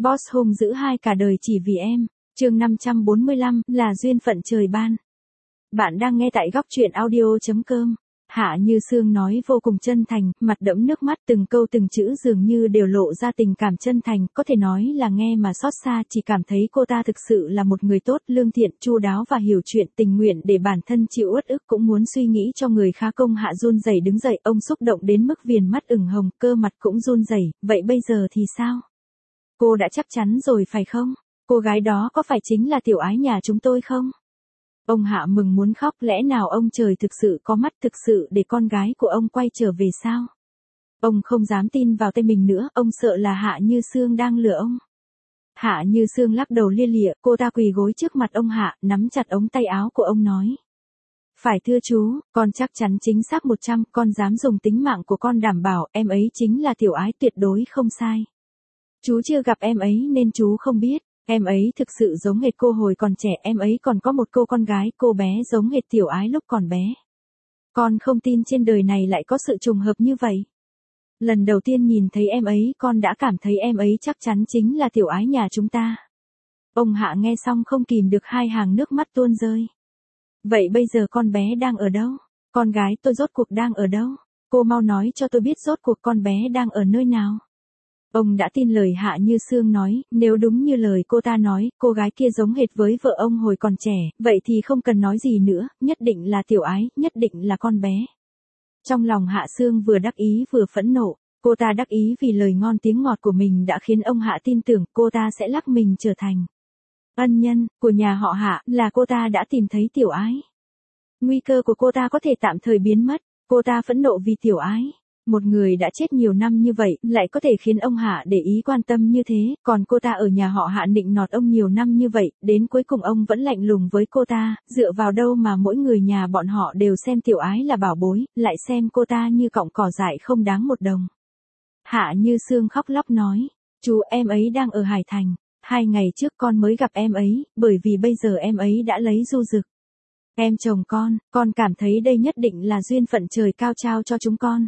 Boss hung dữ hai cả đời chỉ vì em. Chương 545 là duyên phận trời ban. Bạn đang nghe tại góc truyện audio.com. Hạ Như Sương nói vô cùng chân thành, mặt đẫm nước mắt, từng câu từng chữ dường như đều lộ ra tình cảm chân thành, có thể nói là nghe mà xót xa, chỉ cảm thấy cô ta thực sự là một người tốt, lương thiện, chu đáo và hiểu chuyện, tình nguyện để bản thân chịu uất ức cũng muốn suy nghĩ cho người khác. Công Hạ run rẩy đứng dậy, ông xúc động đến mức viền mắt ửng hồng, cơ mặt cũng run rẩy. Vậy bây giờ thì sao? Cô đã chắc chắn rồi phải không? Cô gái đó có phải chính là Tiểu Ái nhà chúng tôi không? Ông Hạ mừng muốn khóc, lẽ nào ông trời thực sự có mắt, thực sự để con gái của ông quay trở về sao? Ông không dám tin vào tay mình nữa, ông sợ là Hạ Như Sương đang lừa ông. Hạ Như Sương lắc đầu lia lịa, cô ta quỳ gối trước mặt ông Hạ, nắm chặt ống tay áo của ông nói. Phải thưa chú, con chắc chắn chính xác 100, con dám dùng tính mạng của con đảm bảo em ấy chính là Tiểu Ái, tuyệt đối không sai. Chú chưa gặp em ấy nên chú không biết. Em ấy thực sự giống hệt cô hồi còn trẻ, em ấy còn có một cô con gái, cô bé giống hệt Tiểu Ái lúc còn bé. Con không tin trên đời này lại có sự trùng hợp như vậy. Lần đầu tiên nhìn thấy em ấy, con đã cảm thấy em ấy chắc chắn chính là Tiểu Ái nhà chúng ta. Ông Hạ nghe xong không kìm được, hai hàng nước mắt tuôn rơi. Vậy bây giờ con bé đang ở đâu? Con gái tôi rốt cuộc đang ở đâu? Cô mau nói cho tôi biết rốt cuộc con bé đang ở nơi nào. Ông đã tin lời Hạ Như Sương nói, nếu đúng như lời cô ta nói, cô gái kia giống hệt với vợ ông hồi còn trẻ, vậy thì không cần nói gì nữa, nhất định là Tiểu Ái, nhất định là con bé. Trong lòng Hạ Sương vừa đắc ý vừa phẫn nộ, cô ta đắc ý vì lời ngon tiếng ngọt của mình đã khiến ông Hạ tin tưởng cô ta sẽ lắc mình trở thành ân nhân của nhà họ Hạ, là cô ta đã tìm thấy Tiểu Ái. Nguy cơ của cô ta có thể tạm thời biến mất, cô ta phẫn nộ vì Tiểu Ái. Một người đã chết nhiều năm như vậy, lại có thể khiến ông Hạ để ý quan tâm như thế, còn cô ta ở nhà họ Hạ nịnh nọt ông nhiều năm như vậy, đến cuối cùng ông vẫn lạnh lùng với cô ta, dựa vào đâu mà mỗi người nhà bọn họ đều xem Tiểu Ái là bảo bối, lại xem cô ta như cọng cỏ dại không đáng một đồng. Hạ Như Sương khóc lóc nói, chú, em ấy đang ở Hải Thành, 2 ngày trước con mới gặp em ấy, bởi vì bây giờ em ấy đã lấy Du Dực. Em chồng con cảm thấy đây nhất định là duyên phận trời cao trao cho chúng con.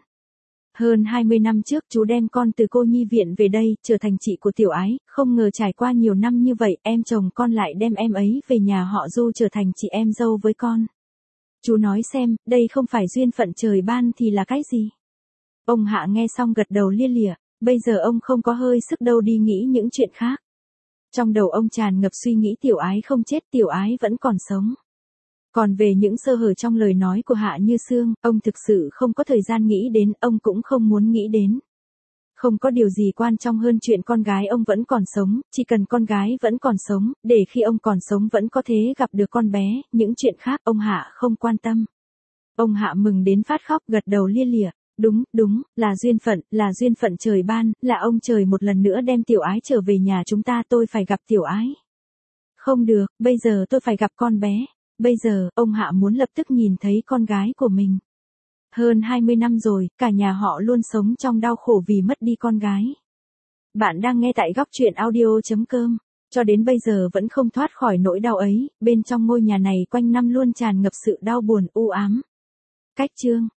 Hơn 20 năm trước chú đem con từ cô nhi viện về đây, trở thành chị của Tiểu Ái, không ngờ trải qua nhiều năm như vậy, em chồng con lại đem em ấy về nhà họ Du trở thành chị em dâu với con. Chú nói xem, đây không phải duyên phận trời ban thì là cái gì? Ông Hạ nghe xong gật đầu lia lịa, bây giờ ông không có hơi sức đâu đi nghĩ những chuyện khác. Trong đầu ông tràn ngập suy nghĩ Tiểu Ái không chết, Tiểu Ái vẫn còn sống. Còn về những sơ hở trong lời nói của Hạ Như Sương, ông thực sự không có thời gian nghĩ đến, ông cũng không muốn nghĩ đến. Không có điều gì quan trọng hơn chuyện con gái ông vẫn còn sống, chỉ cần con gái vẫn còn sống, để khi ông còn sống vẫn có thể gặp được con bé, những chuyện khác ông Hạ không quan tâm. Ông Hạ mừng đến phát khóc, gật đầu lia lịa, đúng, là duyên phận trời ban, là ông trời một lần nữa đem Tiểu Ái trở về nhà chúng ta, tôi phải gặp Tiểu Ái. Không được, bây giờ tôi phải gặp con bé. Bây giờ, ông Hạ muốn lập tức nhìn thấy con gái của mình. Hơn 20 năm rồi, cả nhà họ luôn sống trong đau khổ vì mất đi con gái. Bạn đang nghe tại góc truyện audio.com. Cho đến bây giờ vẫn không thoát khỏi nỗi đau ấy, bên trong ngôi nhà này quanh năm luôn tràn ngập sự đau buồn u ám. Cách chương